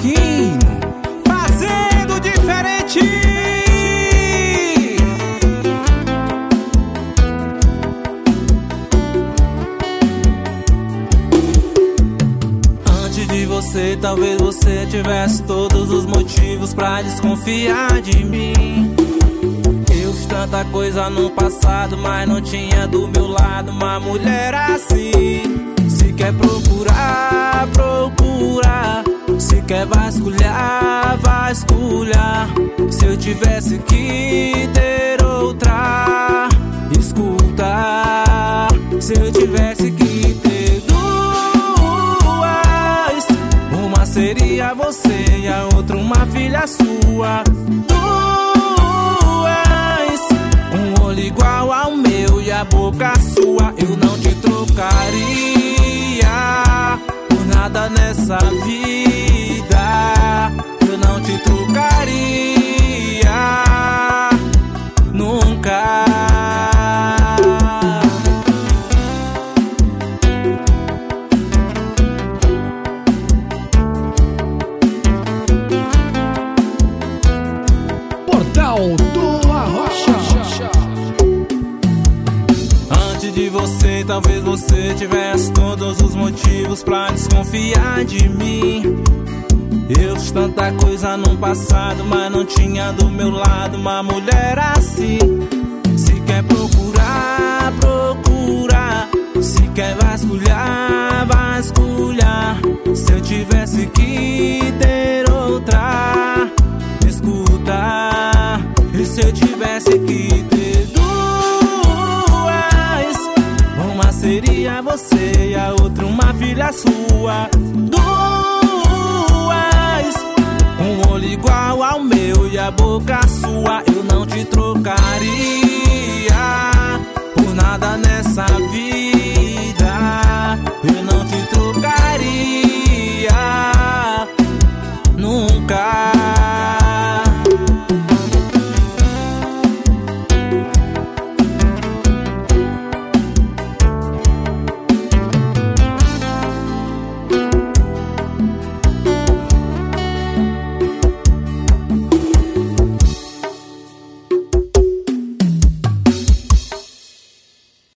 Marquinhos, fazendo diferente. Antes de você, talvez você tivesse todos os motivos pra desconfiar de mim. Eu fiz tanta coisa no passado, mas não tinha do meu lado uma mulher assim. Se quer procurar, procura. Se quer vasculhar, vasculhar. Se eu tivesse que ter outra, escuta. Se eu tivesse que ter duas, uma seria você e a outra uma filha sua. Duas, um olho igual ao meu e a boca sua. Eu não te trocaria por nada nessa vida. Eu não te trocaria nunca. Portal do Arrocha. Antes de você, talvez você tivesse todos os motivos pra desconfiar de mim. Eu fiz tanta coisa no passado, mas não tinha do meu lado uma mulher assim. Se quer procurar, procura. Se quer vasculhar, vasculhar. Se eu tivesse que ter outra, escuta. E se eu tivesse que ter duas, uma seria você e a outra uma filha sua. Duas, um olho igual ao meu e a boca sua. Eu não te trocaria